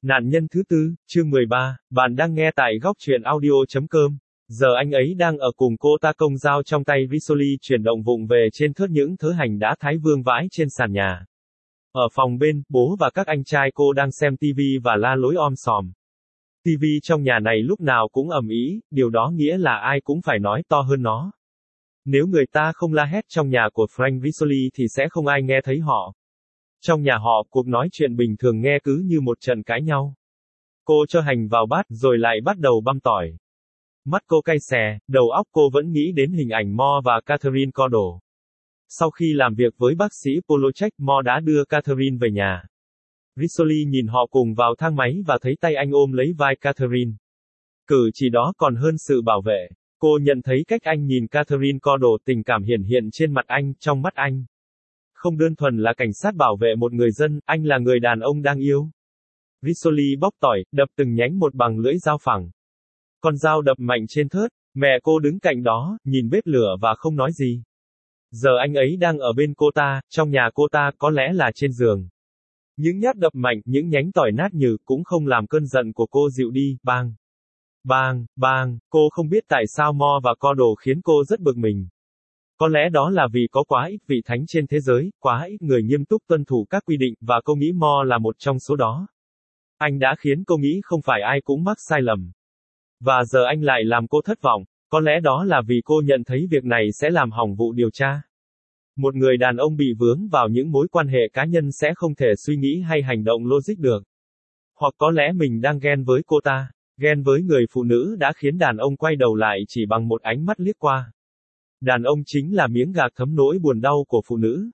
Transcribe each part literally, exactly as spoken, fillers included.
Nạn nhân thứ tư, chương mười ba, bạn đang nghe tại góc truyện audio.com. Giờ anh ấy đang ở cùng cô ta, công dao trong tay Rizzoli chuyển động vụng về trên thớt những thớ hành đã thái vương vãi trên sàn nhà. Ở phòng bên, bố và các anh trai cô đang xem tivi và la lối om sòm. Tivi trong nhà này lúc nào cũng ầm ĩ, điều đó nghĩa là ai cũng phải nói to hơn nó. Nếu người ta không la hét trong nhà của Frank Rizzoli thì sẽ không ai nghe thấy họ. Trong nhà họ, cuộc nói chuyện bình thường nghe cứ như một trận cãi nhau. Cô cho hành vào bát, rồi lại bắt đầu băm tỏi. Mắt cô cay xè, đầu óc cô vẫn nghĩ đến hình ảnh Mo và Catherine Cordell. Sau khi làm việc với bác sĩ Polachek, Mo đã đưa Catherine về nhà. Rizzoli nhìn họ cùng vào thang máy và thấy tay anh ôm lấy vai Catherine. Cử chỉ đó còn hơn sự bảo vệ. Cô nhận thấy cách anh nhìn Catherine Cordell, tình cảm hiển hiện trên mặt anh, trong mắt anh. Không đơn thuần là cảnh sát bảo vệ một người dân, anh là người đàn ông đang yêu. Rizzoli bóc tỏi, đập từng nhánh một bằng lưỡi dao phẳng. Con dao đập mạnh trên thớt, mẹ cô đứng cạnh đó, nhìn bếp lửa và không nói gì. Giờ anh ấy đang ở bên cô ta, trong nhà cô ta, có lẽ là trên giường. Những nhát đập mạnh, những nhánh tỏi nát nhừ, cũng không làm cơn giận của cô dịu đi. Bang! Bang! Bang! Cô không biết tại sao Mo và Cordell khiến cô rất bực mình. Có lẽ đó là vì có quá ít vị thánh trên thế giới, quá ít người nghiêm túc tuân thủ các quy định, và cô nghĩ Mo là một trong số đó. Anh đã khiến cô nghĩ không phải ai cũng mắc sai lầm. Và giờ anh lại làm cô thất vọng, có lẽ đó là vì cô nhận thấy việc này sẽ làm hỏng vụ điều tra. Một người đàn ông bị vướng vào những mối quan hệ cá nhân sẽ không thể suy nghĩ hay hành động logic được. Hoặc có lẽ mình đang ghen với cô ta, ghen với người phụ nữ đã khiến đàn ông quay đầu lại chỉ bằng một ánh mắt liếc qua. Đàn ông chính là miếng gạc thấm nỗi buồn đau của phụ nữ.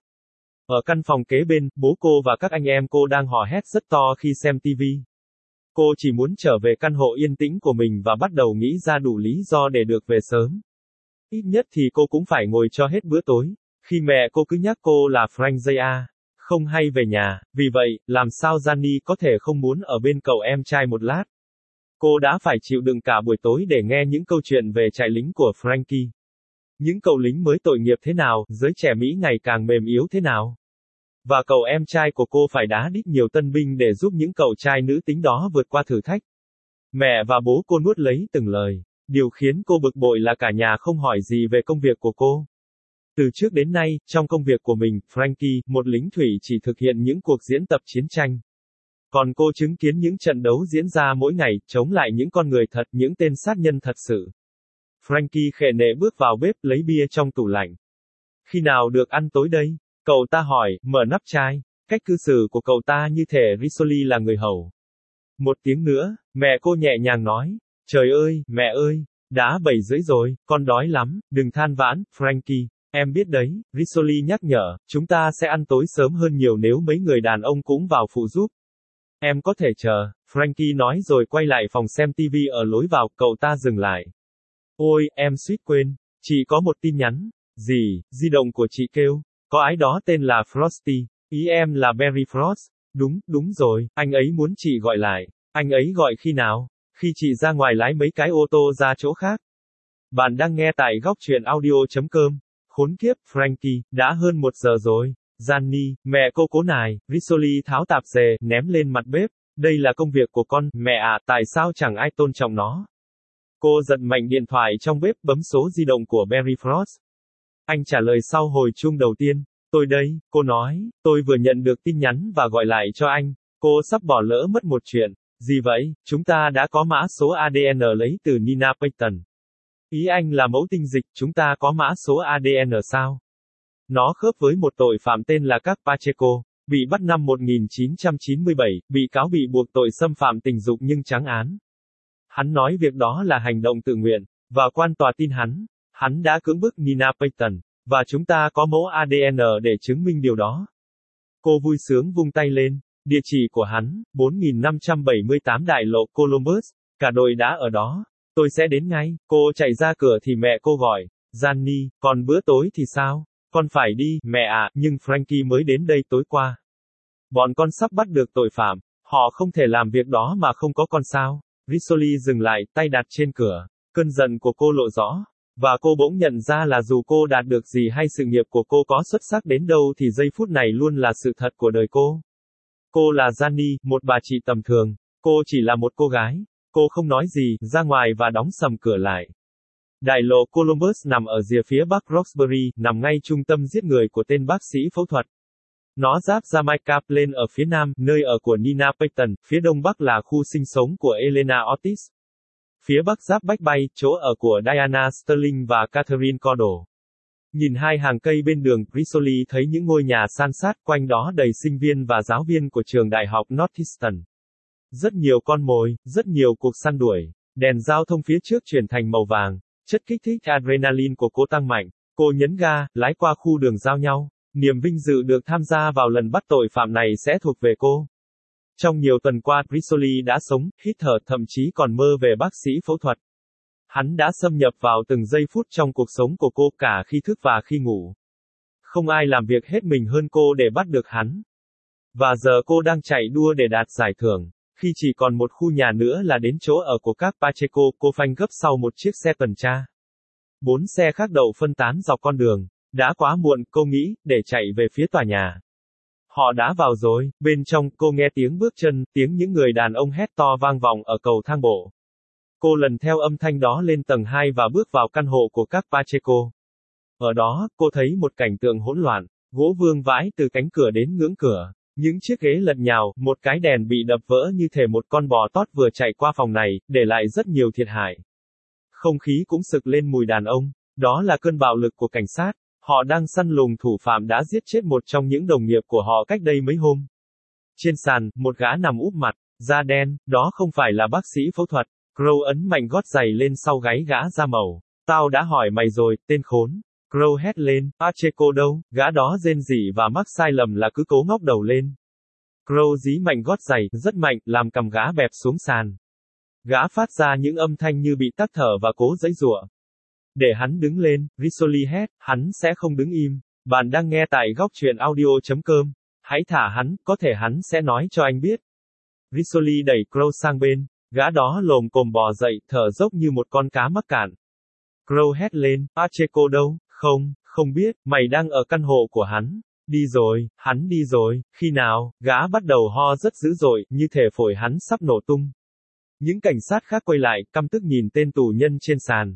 Ở căn phòng kế bên, bố cô và các anh em cô đang hò hét rất to khi xem tivi. Cô chỉ muốn trở về căn hộ yên tĩnh của mình và bắt đầu nghĩ ra đủ lý do để được về sớm. Ít nhất thì cô cũng phải ngồi cho hết bữa tối. Khi mẹ cô cứ nhắc cô là Frank J A, không hay về nhà, vì vậy, làm sao Gianni có thể không muốn ở bên cậu em trai một lát. Cô đã phải chịu đựng cả buổi tối để nghe những câu chuyện về trại lính của Frankie. Những cậu lính mới tội nghiệp thế nào, giới trẻ Mỹ ngày càng mềm yếu thế nào. Và cậu em trai của cô phải đá đít nhiều tân binh để giúp những cậu trai nữ tính đó vượt qua thử thách. Mẹ và bố cô nuốt lấy từng lời. Điều khiến cô bực bội là cả nhà không hỏi gì về công việc của cô. Từ trước đến nay, trong công việc của mình, Frankie, một lính thủy, chỉ thực hiện những cuộc diễn tập chiến tranh. Còn cô chứng kiến những trận đấu diễn ra mỗi ngày, chống lại những con người thật, những tên sát nhân thật sự. Frankie khệ nệ bước vào bếp, lấy bia trong tủ lạnh. Khi nào được ăn tối đây? Cậu ta hỏi, mở nắp chai. Cách cư xử của cậu ta như thể Rizzoli là người hầu. Một tiếng nữa, mẹ cô nhẹ nhàng nói. Trời ơi, mẹ ơi, đã bảy rưỡi rồi, con đói lắm, đừng than vãn, Frankie. Em biết đấy, Rizzoli nhắc nhở, chúng ta sẽ ăn tối sớm hơn nhiều nếu mấy người đàn ông cũng vào phụ giúp. Em có thể chờ, Frankie nói rồi quay lại phòng xem tivi ở lối vào, cậu ta dừng lại. Ôi, em suýt quên, chị có một tin nhắn. Gì, di động của chị kêu, có ái đó tên là Frosty, ý em là Berry Frost. Đúng, đúng rồi, anh ấy muốn chị gọi lại. Anh ấy gọi khi nào? Khi chị ra ngoài lái mấy cái ô tô ra chỗ khác. Bạn đang nghe tại góc truyện audio.com. Khốn kiếp, Frankie, đã hơn một giờ rồi. Gianni, mẹ cô cố nài, Rizzoli tháo tạp dề, ném lên mặt bếp. Đây là công việc của con, mẹ à, tại sao chẳng ai tôn trọng nó? Cô giật mạnh điện thoại trong bếp, bấm số di động của Berry Frost. Anh trả lời sau hồi chuông đầu tiên. Tôi đây, cô nói, tôi vừa nhận được tin nhắn và gọi lại cho anh. Cô sắp bỏ lỡ mất một chuyện. Gì vậy? Chúng ta đã có mã số a đê en lấy từ Nina Payton. Ý anh là mẫu tinh dịch, chúng ta có mã số a đê en sao? Nó khớp với một tội phạm tên là Các Pacheco, bị bắt năm một nghìn chín trăm chín mươi bảy, bị cáo bị buộc tội xâm phạm tình dục nhưng trắng án. Hắn nói việc đó là hành động tự nguyện, và quan tòa tin hắn. Hắn đã cưỡng bức Nina Payton, và chúng ta có mẫu a đê en để chứng minh điều đó. Cô vui sướng vung tay lên. Địa chỉ của hắn, bốn nghìn năm trăm bảy mươi tám Đại lộ Columbus, cả đội đã ở đó. Tôi sẽ đến ngay. Cô chạy ra cửa thì mẹ cô gọi. Gianni, còn bữa tối thì sao? Con phải đi, mẹ ạ, à, nhưng Frankie mới đến đây tối qua. Bọn con sắp bắt được tội phạm. Họ không thể làm việc đó mà không có con sao. Rizzoli dừng lại, tay đặt trên cửa. Cơn giận của cô lộ rõ. Và cô bỗng nhận ra là dù cô đạt được gì hay sự nghiệp của cô có xuất sắc đến đâu thì giây phút này luôn là sự thật của đời cô. Cô là Gianni, một bà chị tầm thường. Cô chỉ là một cô gái. Cô không nói gì, ra ngoài và đóng sầm cửa lại. Đại lộ Columbus nằm ở rìa phía bắc Roxbury, nằm ngay trung tâm giết người của tên bác sĩ phẫu thuật. Nó giáp Jamaica Plain ở phía nam, nơi ở của Nina Payton, phía đông bắc là khu sinh sống của Elena Ortiz. Phía bắc giáp Back Bay, chỗ ở của Diana Sterling và Catherine Cordell. Nhìn hai hàng cây bên đường, Rizzoli thấy những ngôi nhà san sát, quanh đó đầy sinh viên và giáo viên của trường đại học Northeastern. Rất nhiều con mồi, rất nhiều cuộc săn đuổi. Đèn giao thông phía trước chuyển thành màu vàng. Chất kích thích adrenaline của cô tăng mạnh. Cô nhấn ga, lái qua khu đường giao nhau. Niềm vinh dự được tham gia vào lần bắt tội phạm này sẽ thuộc về cô. Trong nhiều tuần qua, Rizzoli đã sống, hít thở, thậm chí còn mơ về bác sĩ phẫu thuật. Hắn đã xâm nhập vào từng giây phút trong cuộc sống của cô, cả khi thức và khi ngủ. Không ai làm việc hết mình hơn cô để bắt được hắn. Và giờ cô đang chạy đua để đạt giải thưởng. Khi chỉ còn một khu nhà nữa là đến chỗ ở của các Pacheco, cô phanh gấp sau một chiếc xe tuần tra. Bốn xe khác đậu phân tán dọc con đường. Đã quá muộn, cô nghĩ, để chạy về phía tòa nhà. Họ đã vào rồi. Bên trong, cô nghe tiếng bước chân, tiếng những người đàn ông hét to vang vọng ở cầu thang bộ. Cô lần theo âm thanh đó lên tầng hai và bước vào căn hộ của các Pacheco. Ở đó, cô thấy một cảnh tượng hỗn loạn, gỗ vương vãi từ cánh cửa đến ngưỡng cửa. Những chiếc ghế lật nhào, một cái đèn bị đập vỡ như thể một con bò tót vừa chạy qua phòng này, để lại rất nhiều thiệt hại. Không khí cũng sực lên mùi đàn ông. Đó là cơn bạo lực của cảnh sát. Họ đang săn lùng thủ phạm đã giết chết một trong những đồng nghiệp của họ cách đây mấy hôm. Trên sàn, một gã nằm úp mặt, da đen, đó không phải là bác sĩ phẫu thuật. Crow ấn mạnh gót giày lên sau gáy gã da màu. Tao đã hỏi mày rồi, tên khốn. Crow hét lên, Pacheco đâu, gã đó rên rỉ và mắc sai lầm là cứ cố ngóc đầu lên. Crow dí mạnh gót giày, rất mạnh, làm cầm gã bẹp xuống sàn. Gã phát ra những âm thanh như bị tắc thở và cố giãy giụa. Để hắn đứng lên, Rizzoli hét, hắn sẽ không đứng im. Bạn đang nghe tại góc truyện audio chấm com. Hãy thả hắn, có thể hắn sẽ nói cho anh biết. Rizzoli đẩy Crow sang bên. Gã đó lồm cồm bò dậy, thở dốc như một con cá mắc cạn. Crow hét lên, Pacheco đâu? Không, không biết, mày đang ở căn hộ của hắn. Đi rồi, hắn đi rồi, khi nào? Gã bắt đầu ho rất dữ dội, như thể phổi hắn sắp nổ tung. Những cảnh sát khác quay lại, căm tức nhìn tên tù nhân trên sàn.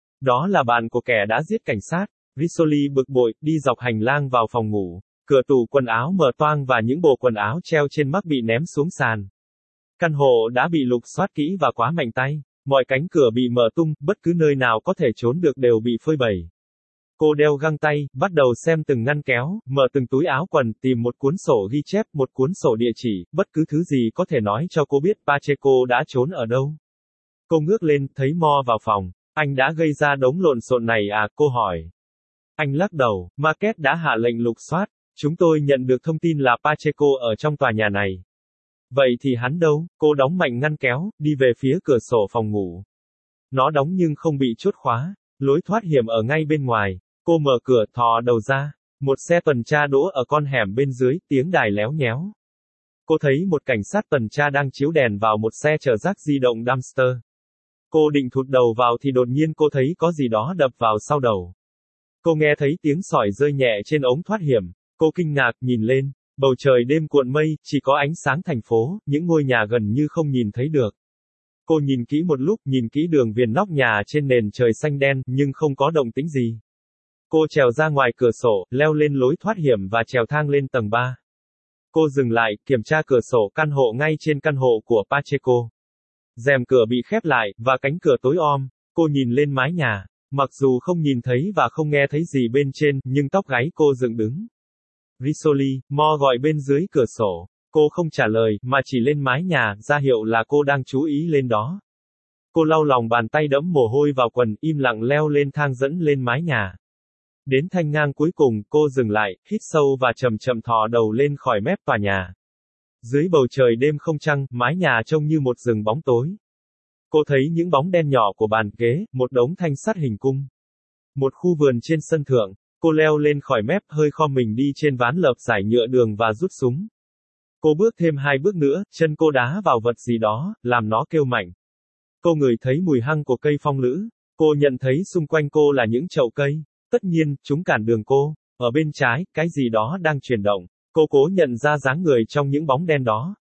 Đó là bạn của kẻ đã giết cảnh sát. Rizzoli bực bội, đi dọc hành lang vào phòng ngủ. Cửa tủ quần áo mở toang và những bộ quần áo treo trên mắc bị ném xuống sàn. Căn hộ đã bị lục soát kỹ và quá mạnh tay. Mọi cánh cửa bị mở tung, bất cứ nơi nào có thể trốn được đều bị phơi bày. Cô đeo găng tay, bắt đầu xem từng ngăn kéo, mở từng túi áo quần, tìm một cuốn sổ ghi chép, một cuốn sổ địa chỉ, bất cứ thứ gì có thể nói cho cô biết Pacheco đã trốn ở đâu. Cô ngước lên, thấy Mo vào phòng. Anh đã gây ra đống lộn xộn này à, cô hỏi. Anh lắc đầu, Market đã hạ lệnh lục soát. Chúng tôi nhận được thông tin là Pacheco ở trong tòa nhà này. Vậy thì hắn đâu? Cô đóng mạnh ngăn kéo, đi về phía cửa sổ phòng ngủ. Nó đóng nhưng không bị chốt khóa. Lối thoát hiểm ở ngay bên ngoài. Cô mở cửa, thò đầu ra. Một xe tuần tra đỗ ở con hẻm bên dưới, tiếng đài léo nhéo. Cô thấy một cảnh sát tuần tra đang chiếu đèn vào một xe chở rác di động dumpster. Cô định thụt đầu vào thì đột nhiên cô thấy có gì đó đập vào sau đầu. Cô nghe thấy tiếng sỏi rơi nhẹ trên ống thoát hiểm. Cô kinh ngạc, nhìn lên. Bầu trời đêm cuộn mây, chỉ có ánh sáng thành phố, những ngôi nhà gần như không nhìn thấy được. Cô nhìn kỹ một lúc, nhìn kỹ đường viền nóc nhà trên nền trời xanh đen, nhưng không có động tĩnh gì. Cô trèo ra ngoài cửa sổ, leo lên lối thoát hiểm và trèo thang lên tầng ba. Cô dừng lại, kiểm tra cửa sổ căn hộ ngay trên căn hộ của Pacheco. Rèm cửa bị khép lại, và cánh cửa tối om. Cô nhìn lên mái nhà. Mặc dù không nhìn thấy và không nghe thấy gì bên trên, nhưng tóc gáy cô dựng đứng. Rizzoli, Mo gọi bên dưới cửa sổ. Cô không trả lời, mà chỉ lên mái nhà, ra hiệu là cô đang chú ý lên đó. Cô lau lòng bàn tay đẫm mồ hôi vào quần, im lặng leo lên thang dẫn lên mái nhà. Đến thanh ngang cuối cùng, cô dừng lại, hít sâu và chậm chậm thò đầu lên khỏi mép tòa nhà. Dưới bầu trời đêm không trăng, mái nhà trông như một rừng bóng tối. Cô thấy những bóng đen nhỏ của bàn ghế, một đống thanh sắt hình cung. Một khu vườn trên sân thượng. Cô leo lên khỏi mép, hơi khom mình đi trên ván lợp giải nhựa đường và rút súng. Cô bước thêm hai bước nữa, chân cô đá vào vật gì đó, làm nó kêu mạnh. Cô ngửi thấy mùi hăng của cây phong lữ. Cô nhận thấy xung quanh cô là những chậu cây. Tất nhiên, chúng cản đường cô. Ở bên trái, cái gì đó đang chuyển động. Cô cố nhận ra dáng người trong những bóng đen đó.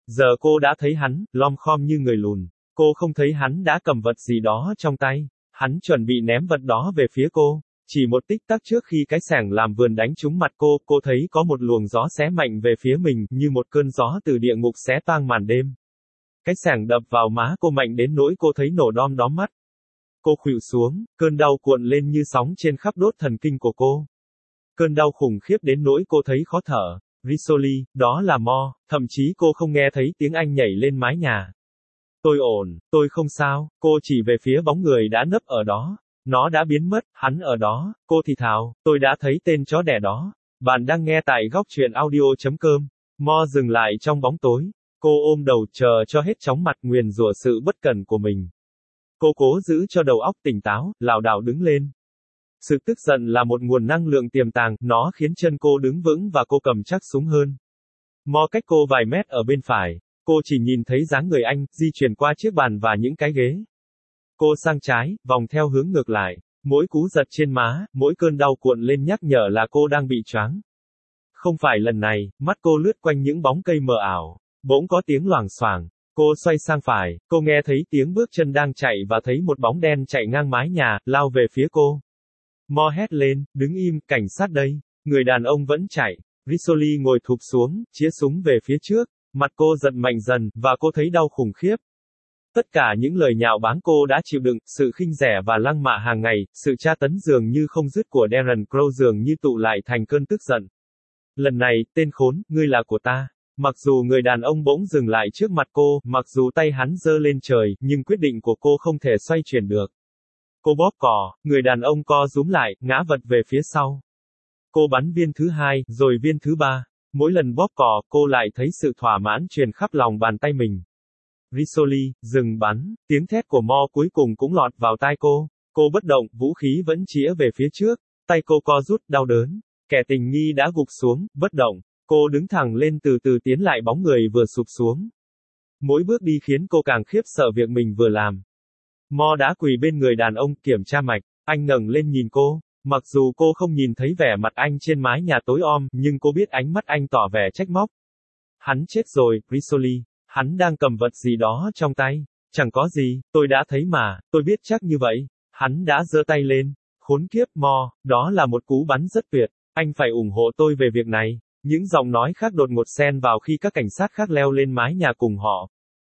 Giờ cô đã thấy hắn, lom khom như người lùn. Cô không thấy hắn đã cầm vật gì đó trong tay. Hắn chuẩn bị ném vật đó về phía cô. Chỉ một tích tắc trước khi cái xẻng làm vườn đánh trúng mặt cô, cô thấy có một luồng gió xé mạnh về phía mình, như một cơn gió từ địa ngục xé toang màn đêm. Cái xẻng đập vào má cô mạnh đến nỗi cô thấy nổ đom đóm mắt. Cô khuỵu xuống, cơn đau cuộn lên như sóng trên khắp đốt thần kinh của cô. Cơn đau khủng khiếp đến nỗi cô thấy khó thở. Rizzoli, đó là Mo, thậm chí cô không nghe thấy tiếng anh nhảy lên mái nhà. Tôi ổn, tôi không sao, cô chỉ về phía bóng người đã nấp ở đó. Nó đã biến mất, hắn ở đó, cô thì thào, tôi đã thấy tên chó đẻ đó. Bạn đang nghe tại góc truyện audio.com. Mo dừng lại trong bóng tối. Cô ôm đầu chờ cho hết chóng mặt nguyền rủa sự bất cẩn của mình. Cô cố giữ cho đầu óc tỉnh táo, lảo đảo đứng lên. Sự tức giận là một nguồn năng lượng tiềm tàng, nó khiến chân cô đứng vững và cô cầm chắc súng hơn. Mo cách cô vài mét ở bên phải. Cô chỉ nhìn thấy dáng người anh, di chuyển qua chiếc bàn và những cái ghế. Cô sang trái, vòng theo hướng ngược lại. Mỗi cú giật trên má, mỗi cơn đau cuộn lên nhắc nhở là cô đang bị choáng. Không phải lần này, mắt cô lướt quanh những bóng cây mờ ảo. Bỗng có tiếng loảng xoảng. Cô xoay sang phải, cô nghe thấy tiếng bước chân đang chạy và thấy một bóng đen chạy ngang mái nhà, lao về phía cô. Mo hét lên, đứng im, cảnh sát đây. Người đàn ông vẫn chạy. Rizzoli ngồi thụp xuống, chĩa súng về phía trước. Mặt cô giật mạnh dần, và cô thấy đau khủng khiếp. Tất cả những lời nhạo báng cô đã chịu đựng, sự khinh rẻ và lăng mạ hàng ngày, sự tra tấn dường như không dứt của Darren Crow dường như tụ lại thành cơn tức giận. Lần này, tên khốn, ngươi là của ta. Mặc dù người đàn ông bỗng dừng lại trước mặt cô, mặc dù tay hắn giơ lên trời, nhưng quyết định của cô không thể xoay chuyển được. Cô bóp cò, người đàn ông co rúm lại, ngã vật về phía sau. Cô bắn viên thứ hai, rồi viên thứ ba. Mỗi lần bóp cò, cô lại thấy sự thỏa mãn truyền khắp lòng bàn tay mình. Rizzoli, dừng bắn, tiếng thét của Mo cuối cùng cũng lọt vào tai cô. Cô bất động, vũ khí vẫn chĩa về phía trước. Tay cô co rút, đau đớn. Kẻ tình nghi đã gục xuống, bất động. Cô đứng thẳng lên từ từ tiến lại bóng người vừa sụp xuống. Mỗi bước đi khiến cô càng khiếp sợ việc mình vừa làm. Mo đã quỳ bên người đàn ông, kiểm tra mạch. Anh ngẩng lên nhìn cô. Mặc dù cô không nhìn thấy vẻ mặt anh trên mái nhà tối om, nhưng cô biết ánh mắt anh tỏ vẻ trách móc. Hắn chết rồi, Rizzoli. Hắn đang cầm vật gì đó trong tay. Chẳng có gì, tôi đã thấy mà, tôi biết chắc như vậy. Hắn đã giơ tay lên. Khốn kiếp, Mo, đó là một cú bắn rất tuyệt. Anh phải ủng hộ tôi về việc này. Những giọng nói khác đột ngột xen vào khi các cảnh sát khác leo lên mái nhà cùng họ.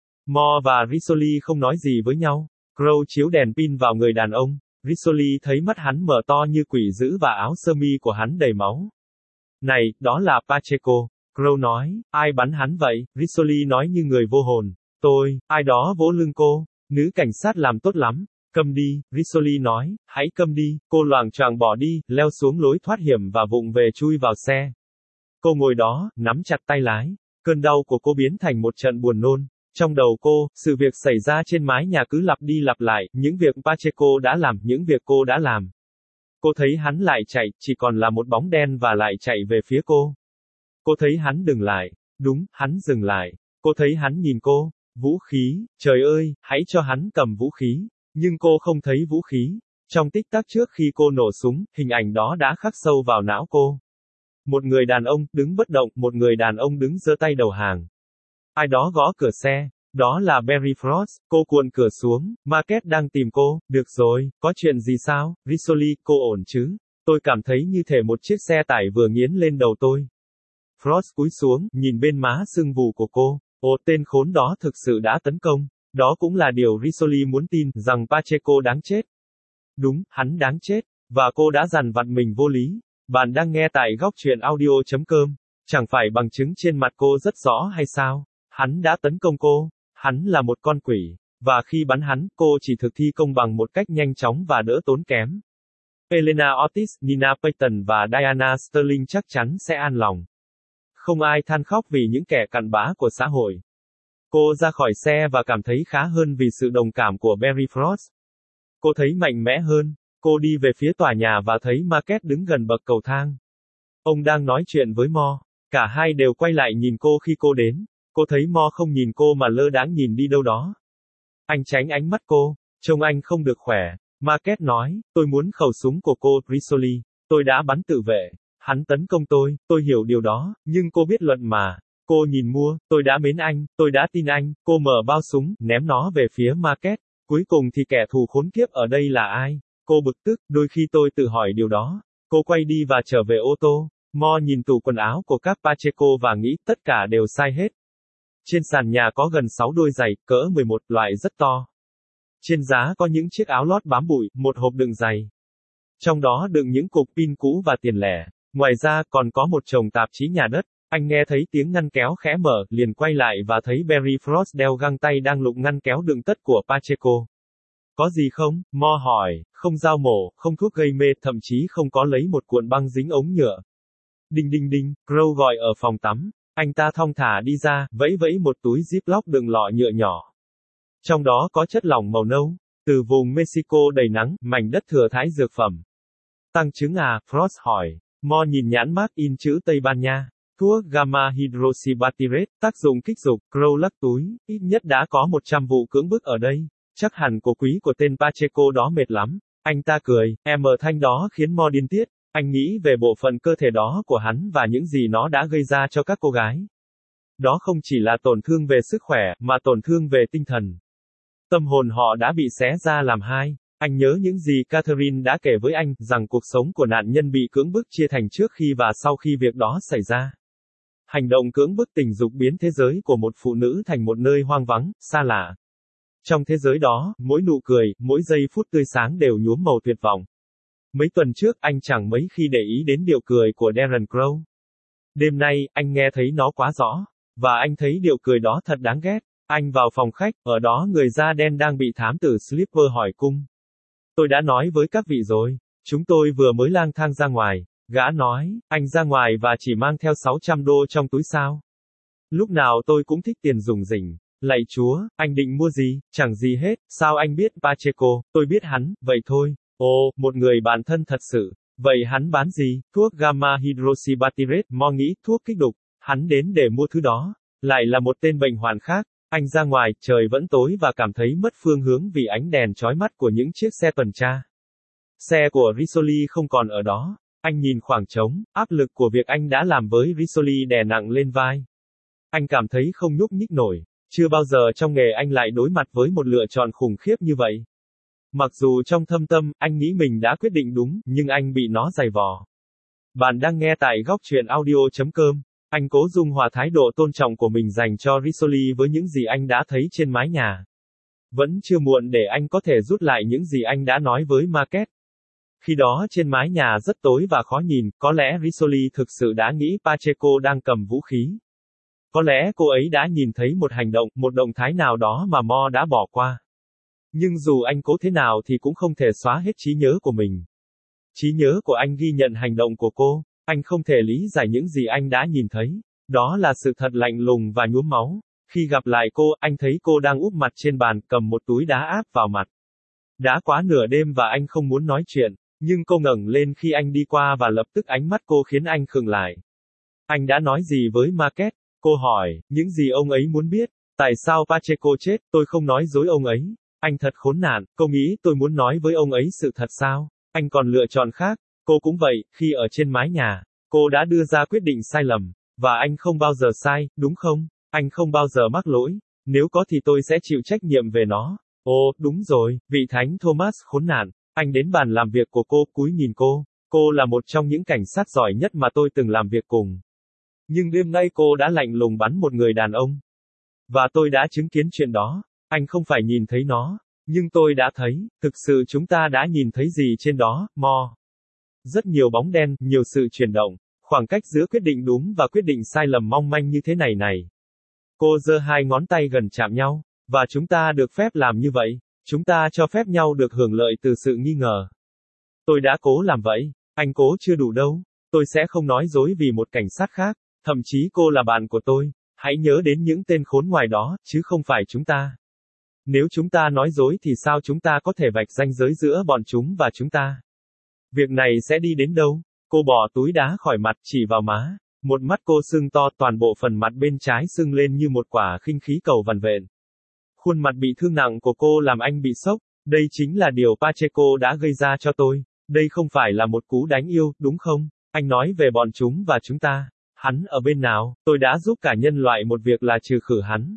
Mo và Rizzoli không nói gì với nhau. Crow chiếu đèn pin vào người đàn ông. Rizzoli thấy mắt hắn mở to như quỷ dữ và áo sơ mi của hắn đầy máu. Này, đó là Pacheco. Crow nói, ai bắn hắn vậy? Rizzoli nói như người vô hồn. Tôi, ai đó vỗ lưng cô. Nữ cảnh sát làm tốt lắm. Câm đi, Rizzoli nói, hãy câm đi. Cô loạng choạng bỏ đi, leo xuống lối thoát hiểm và vụng về chui vào xe. Cô ngồi đó, nắm chặt tay lái. Cơn đau của cô biến thành một trận buồn nôn. Trong đầu cô, sự việc xảy ra trên mái nhà cứ lặp đi lặp lại, những việc Pacheco đã làm, những việc cô đã làm. Cô thấy hắn lại chạy, chỉ còn là một bóng đen và lại chạy về phía cô. Cô thấy hắn dừng lại. Đúng, hắn dừng lại. Cô thấy hắn nhìn cô. Vũ khí, trời ơi, hãy cho hắn cầm vũ khí. Nhưng cô không thấy vũ khí. Trong tích tắc trước khi cô nổ súng, hình ảnh đó đã khắc sâu vào não cô. Một người đàn ông, đứng bất động, một người đàn ông đứng giơ tay đầu hàng. Ai đó gõ cửa xe. Đó là Barry Frost. Cô cuộn cửa xuống. Market đang tìm cô. Được rồi, có chuyện gì sao? Rizzoli, cô ổn chứ? Tôi cảm thấy như thể một chiếc xe tải vừa nghiến lên đầu tôi. Frost cúi xuống, nhìn bên má sưng vù của cô. Ồ, tên khốn đó thực sự đã tấn công. Đó cũng là điều Rizzoli muốn tin, rằng Pacheco đáng chết. Đúng, hắn đáng chết. Và cô đã dằn vặt mình vô lý. Bạn đang nghe tại góc truyện audio.com. Chẳng phải bằng chứng trên mặt cô rất rõ hay sao? Hắn đã tấn công cô. Hắn là một con quỷ. Và khi bắn hắn, cô chỉ thực thi công bằng một cách nhanh chóng và đỡ tốn kém. Elena Ortiz, Nina Payton và Diana Sterling chắc chắn sẽ an lòng. Không ai than khóc vì những kẻ cặn bã của xã hội. Cô ra khỏi xe và cảm thấy khá hơn vì sự đồng cảm của Barry Frost. Cô thấy mạnh mẽ hơn. Cô đi về phía tòa nhà và thấy Market đứng gần bậc cầu thang. Ông đang nói chuyện với Mo. Cả hai đều quay lại nhìn cô khi cô đến. Cô thấy Mo không nhìn cô mà lơ đãng nhìn đi đâu đó. Anh tránh ánh mắt cô. Trông anh không được khỏe. Market nói, tôi muốn khẩu súng của cô, Rizzoli. Tôi đã bắn tự vệ. Hắn tấn công tôi, tôi hiểu điều đó, nhưng cô biết luật mà. Cô nhìn mua, tôi đã mến anh, tôi đã tin anh, cô mở bao súng, ném nó về phía Marquez. Cuối cùng thì kẻ thù khốn kiếp ở đây là ai? Cô bực tức, đôi khi tôi tự hỏi điều đó. Cô quay đi và trở về ô tô. Mo nhìn tủ quần áo của các Pacheco và nghĩ tất cả đều sai hết. Trên sàn nhà có gần sáu đôi giày, cỡ mười một, loại rất to. Trên giá có những chiếc áo lót bám bụi, một hộp đựng giày. Trong đó đựng những cục pin cũ và tiền lẻ. Ngoài ra còn có một chồng tạp chí nhà đất. Anh nghe thấy tiếng ngăn kéo khẽ mở, liền quay lại và thấy Barry Frost đeo găng tay đang lục ngăn kéo đựng tất của Pacheco. Có gì không? Mo hỏi, không dao mổ, không thuốc gây mê, thậm chí không có lấy một cuộn băng dính ống nhựa. Đinh đinh đinh, Crow gọi ở phòng tắm. Anh ta thong thả đi ra, vẫy vẫy một túi Ziploc đựng lọ nhựa nhỏ. Trong đó có chất lỏng màu nâu. Từ vùng Mexico đầy nắng, mảnh đất thừa thãi dược phẩm. Tăng chứng à? Frost hỏi. Mo nhìn nhãn mác in chữ Tây Ban Nha. Thuốc gamma hydroxybutyrate, tác dụng kích dục. Crow lắc túi, ít nhất đã có một trăm vụ cưỡng bức ở đây. Chắc hẳn cổ quý của tên Pacheco đó mệt lắm. Anh ta cười, em ở thanh đó khiến Mo điên tiết. Anh nghĩ về bộ phận cơ thể đó của hắn và những gì nó đã gây ra cho các cô gái. Đó không chỉ là tổn thương về sức khỏe, mà tổn thương về tinh thần. Tâm hồn họ đã bị xé ra làm hai. Anh nhớ những gì Catherine đã kể với anh, rằng cuộc sống của nạn nhân bị cưỡng bức chia thành trước khi và sau khi việc đó xảy ra. Hành động cưỡng bức tình dục biến thế giới của một phụ nữ thành một nơi hoang vắng, xa lạ. Trong thế giới đó, mỗi nụ cười, mỗi giây phút tươi sáng đều nhuốm màu tuyệt vọng. Mấy tuần trước, anh chẳng mấy khi để ý đến điệu cười của Darren Crow. Đêm nay, anh nghe thấy nó quá rõ. Và anh thấy điệu cười đó thật đáng ghét. Anh vào phòng khách, ở đó người da đen đang bị thám tử Slipper hỏi cung. Tôi đã nói với các vị rồi. Chúng tôi vừa mới lang thang ra ngoài. Gã nói, anh ra ngoài và chỉ mang theo sáu trăm đô trong túi sao. Lúc nào tôi cũng thích tiền rủng rỉnh. Lạy Chúa, anh định mua gì? Chẳng gì hết. Sao anh biết Pacheco? Tôi biết hắn, vậy thôi. Ồ, một người bạn thân thật sự. Vậy hắn bán gì? Thuốc gamma hydroxybutyrate. Mo nghĩ thuốc kích dục. Hắn đến để mua thứ đó. Lại là một tên bệnh hoạn khác. Anh ra ngoài, trời vẫn tối và cảm thấy mất phương hướng vì ánh đèn chói mắt của những chiếc xe tuần tra. Xe của Risoli không còn ở đó. Anh nhìn khoảng trống, áp lực của việc anh đã làm với Risoli đè nặng lên vai. Anh cảm thấy không nhúc nhích nổi. Chưa bao giờ trong nghề anh lại đối mặt với một lựa chọn khủng khiếp như vậy. Mặc dù trong thâm tâm, anh nghĩ mình đã quyết định đúng, nhưng anh bị nó giày vò. Bạn đang nghe tại góc truyện audio chấm com. Anh cố dung hòa thái độ tôn trọng của mình dành cho Risoli với những gì anh đã thấy trên mái nhà. Vẫn chưa muộn để anh có thể rút lại những gì anh đã nói với Marquez. Khi đó trên mái nhà rất tối và khó nhìn, có lẽ Risoli thực sự đã nghĩ Pacheco đang cầm vũ khí. Có lẽ cô ấy đã nhìn thấy một hành động, một động thái nào đó mà Mo đã bỏ qua. Nhưng dù anh cố thế nào thì cũng không thể xóa hết trí nhớ của mình. Trí nhớ của anh ghi nhận hành động của cô. Anh không thể lý giải những gì anh đã nhìn thấy. Đó là sự thật lạnh lùng và nhuốm máu. Khi gặp lại cô, anh thấy cô đang úp mặt trên bàn, cầm một túi đá áp vào mặt. Đã quá nửa đêm và anh không muốn nói chuyện. Nhưng cô ngẩng lên khi anh đi qua và lập tức ánh mắt cô khiến anh khựng lại. Anh đã nói gì với Marquez? Cô hỏi, những gì ông ấy muốn biết. Tại sao Pacheco chết, tôi không nói dối ông ấy. Anh thật khốn nạn, cô nghĩ tôi muốn nói với ông ấy sự thật sao? Anh còn lựa chọn khác. Cô cũng vậy, khi ở trên mái nhà, cô đã đưa ra quyết định sai lầm. Và anh không bao giờ sai, đúng không? Anh không bao giờ mắc lỗi. Nếu có thì tôi sẽ chịu trách nhiệm về nó. Ồ, đúng rồi, vị thánh Thomas khốn nạn. Anh đến bàn làm việc của cô, cúi nhìn cô. Cô là một trong những cảnh sát giỏi nhất mà tôi từng làm việc cùng. Nhưng đêm nay cô đã lạnh lùng bắn một người đàn ông. Và tôi đã chứng kiến chuyện đó. Anh không phải nhìn thấy nó. Nhưng tôi đã thấy, thực sự chúng ta đã nhìn thấy gì trên đó, Mo. Rất nhiều bóng đen, nhiều sự chuyển động. Khoảng cách giữa quyết định đúng và quyết định sai lầm mong manh như thế này này. Cô giơ hai ngón tay gần chạm nhau. Và chúng ta được phép làm như vậy. Chúng ta cho phép nhau được hưởng lợi từ sự nghi ngờ. Tôi đã cố làm vậy. Anh cố chưa đủ đâu. Tôi sẽ không nói dối vì một cảnh sát khác. Thậm chí cô là bạn của tôi. Hãy nhớ đến những tên khốn ngoài đó, chứ không phải chúng ta. Nếu chúng ta nói dối thì sao chúng ta có thể vạch ranh giới giữa bọn chúng và chúng ta? Việc này sẽ đi đến đâu? Cô bỏ túi đá khỏi mặt, chỉ vào má. Một mắt cô sưng to, toàn bộ phần mặt bên trái sưng lên như một quả khinh khí cầu vằn vện. Khuôn mặt bị thương nặng của cô làm anh bị sốc. Đây chính là điều Pacheco đã gây ra cho tôi. Đây không phải là một cú đánh yêu, đúng không? Anh nói về bọn chúng và chúng ta. Hắn ở bên nào? Tôi đã giúp cả nhân loại một việc là trừ khử hắn.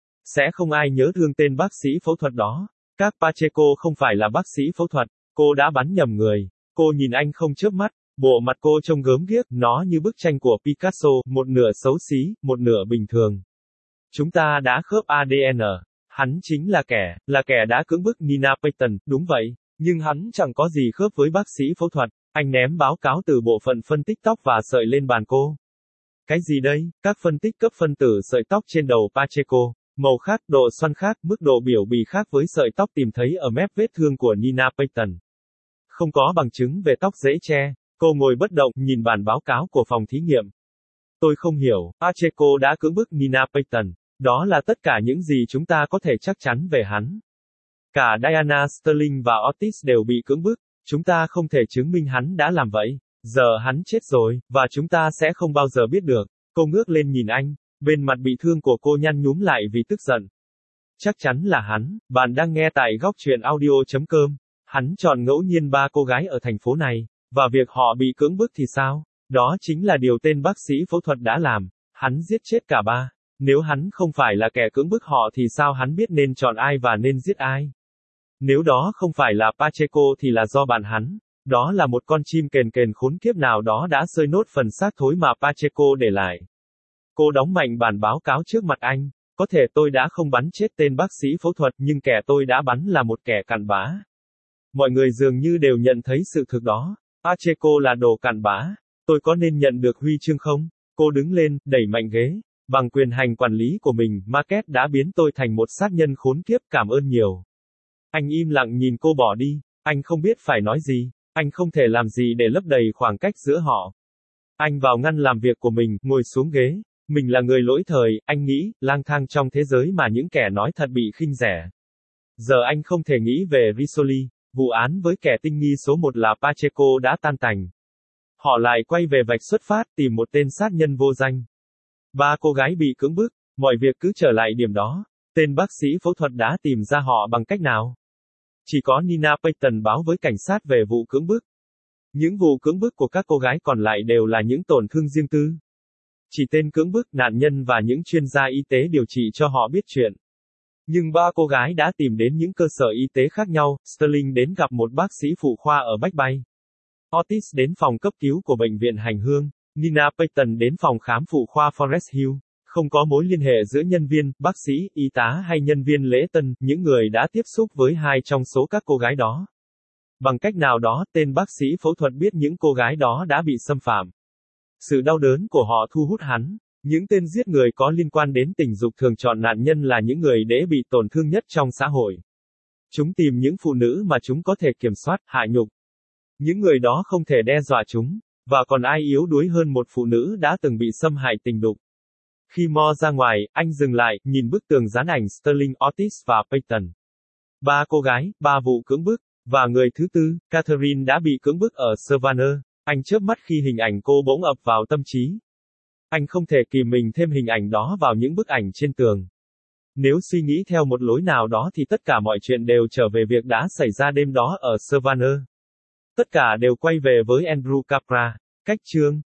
Sẽ không ai nhớ thương tên bác sĩ phẫu thuật đó. Các Pacheco không phải là bác sĩ phẫu thuật, cô đã bắn nhầm người. Cô nhìn anh không chớp mắt, bộ mặt cô trông gớm ghiếc, nó như bức tranh của Picasso, một nửa xấu xí, một nửa bình thường. Chúng ta đã khớp a đê en. Hắn chính là kẻ, là kẻ đã cưỡng bức Nina Payton, đúng vậy. Nhưng hắn chẳng có gì khớp với bác sĩ phẫu thuật. Anh ném báo cáo từ bộ phận phân tích tóc và sợi lên bàn cô. Cái gì đây? Các phân tích cấp phân tử sợi tóc trên đầu Pacheco. Màu khác, độ xoăn khác, mức độ biểu bì khác với sợi tóc tìm thấy ở mép vết thương của Nina Payton. Không có bằng chứng về tóc dễ che. Cô ngồi bất động, nhìn bản báo cáo của phòng thí nghiệm. Tôi không hiểu, Pacheco đã cưỡng bức Nina Payton. Đó là tất cả những gì chúng ta có thể chắc chắn về hắn. Cả Diana Sterling và Otis đều bị cưỡng bức. Chúng ta không thể chứng minh hắn đã làm vậy. Giờ hắn chết rồi, và chúng ta sẽ không bao giờ biết được. Cô ngước lên nhìn anh. Bên mặt bị thương của cô nhăn nhúm lại vì tức giận. Chắc chắn là hắn. Bạn đang nghe tại góc truyện audio chấm com. Hắn chọn ngẫu nhiên ba cô gái ở thành phố này. Và việc họ bị cưỡng bức thì sao? Đó chính là điều tên bác sĩ phẫu thuật đã làm. Hắn giết chết cả ba. Nếu hắn không phải là kẻ cưỡng bức họ thì sao hắn biết nên chọn ai và nên giết ai? Nếu đó không phải là Pacheco thì là do bạn hắn. Đó là một con chim kền kền khốn kiếp nào đó đã xơi nốt phần xác thối mà Pacheco để lại. Cô đóng mạnh bản báo cáo trước mặt anh. Có thể tôi đã không bắn chết tên bác sĩ phẫu thuật nhưng kẻ tôi đã bắn là một kẻ cặn bã. Mọi người dường như đều nhận thấy sự thực đó. Pacheco là đồ cặn bã. Tôi có nên nhận được huy chương không? Cô đứng lên, đẩy mạnh ghế. Bằng quyền hành quản lý của mình, Marquette đã biến tôi thành một sát nhân khốn kiếp, cảm ơn nhiều. Anh im lặng nhìn cô bỏ đi. Anh không biết phải nói gì. Anh không thể làm gì để lấp đầy khoảng cách giữa họ. Anh vào ngăn làm việc của mình, ngồi xuống ghế. Mình là người lỗi thời, anh nghĩ, lang thang trong thế giới mà những kẻ nói thật bị khinh rẻ. Giờ anh không thể nghĩ về Risoli. Vụ án với kẻ tinh nghi số một là Pacheco đã tan tành. Họ lại quay về vạch xuất phát, tìm một tên sát nhân vô danh. Ba cô gái bị cưỡng bức, mọi việc cứ trở lại điểm đó. Tên bác sĩ phẫu thuật đã tìm ra họ bằng cách nào? Chỉ có Nina Payton báo với cảnh sát về vụ cưỡng bức. Những vụ cưỡng bức của các cô gái còn lại đều là những tổn thương riêng tư. Chỉ tên cưỡng bức, nạn nhân và những chuyên gia y tế điều trị cho họ biết chuyện. Nhưng ba cô gái đã tìm đến những cơ sở y tế khác nhau. Sterling đến gặp một bác sĩ phụ khoa ở Bách Bay. Otis đến phòng cấp cứu của bệnh viện Hành Hương. Nina Payton đến phòng khám phụ khoa Forest Hill. Không có mối liên hệ giữa nhân viên, bác sĩ, y tá hay nhân viên lễ tân, những người đã tiếp xúc với hai trong số các cô gái đó. Bằng cách nào đó, tên bác sĩ phẫu thuật biết những cô gái đó đã bị xâm phạm. Sự đau đớn của họ thu hút hắn. Những tên giết người có liên quan đến tình dục thường chọn nạn nhân là những người dễ bị tổn thương nhất trong xã hội. Chúng tìm những phụ nữ mà chúng có thể kiểm soát, hạ nhục. Những người đó không thể đe dọa chúng. Và còn ai yếu đuối hơn một phụ nữ đã từng bị xâm hại tình dục. Khi Mo ra ngoài, anh dừng lại, nhìn bức tường dán ảnh Sterling, Otis và Payton. Ba cô gái, ba vụ cưỡng bức. Và người thứ tư, Catherine đã bị cưỡng bức ở Savannah. Anh chớp mắt khi hình ảnh cô bỗng ập vào tâm trí. Anh không thể kìm mình thêm hình ảnh đó vào những bức ảnh trên tường. Nếu suy nghĩ theo một lối nào đó thì tất cả mọi chuyện đều trở về việc đã xảy ra đêm đó ở Savannah. Tất cả đều quay về với Andrew Capra. Cách chương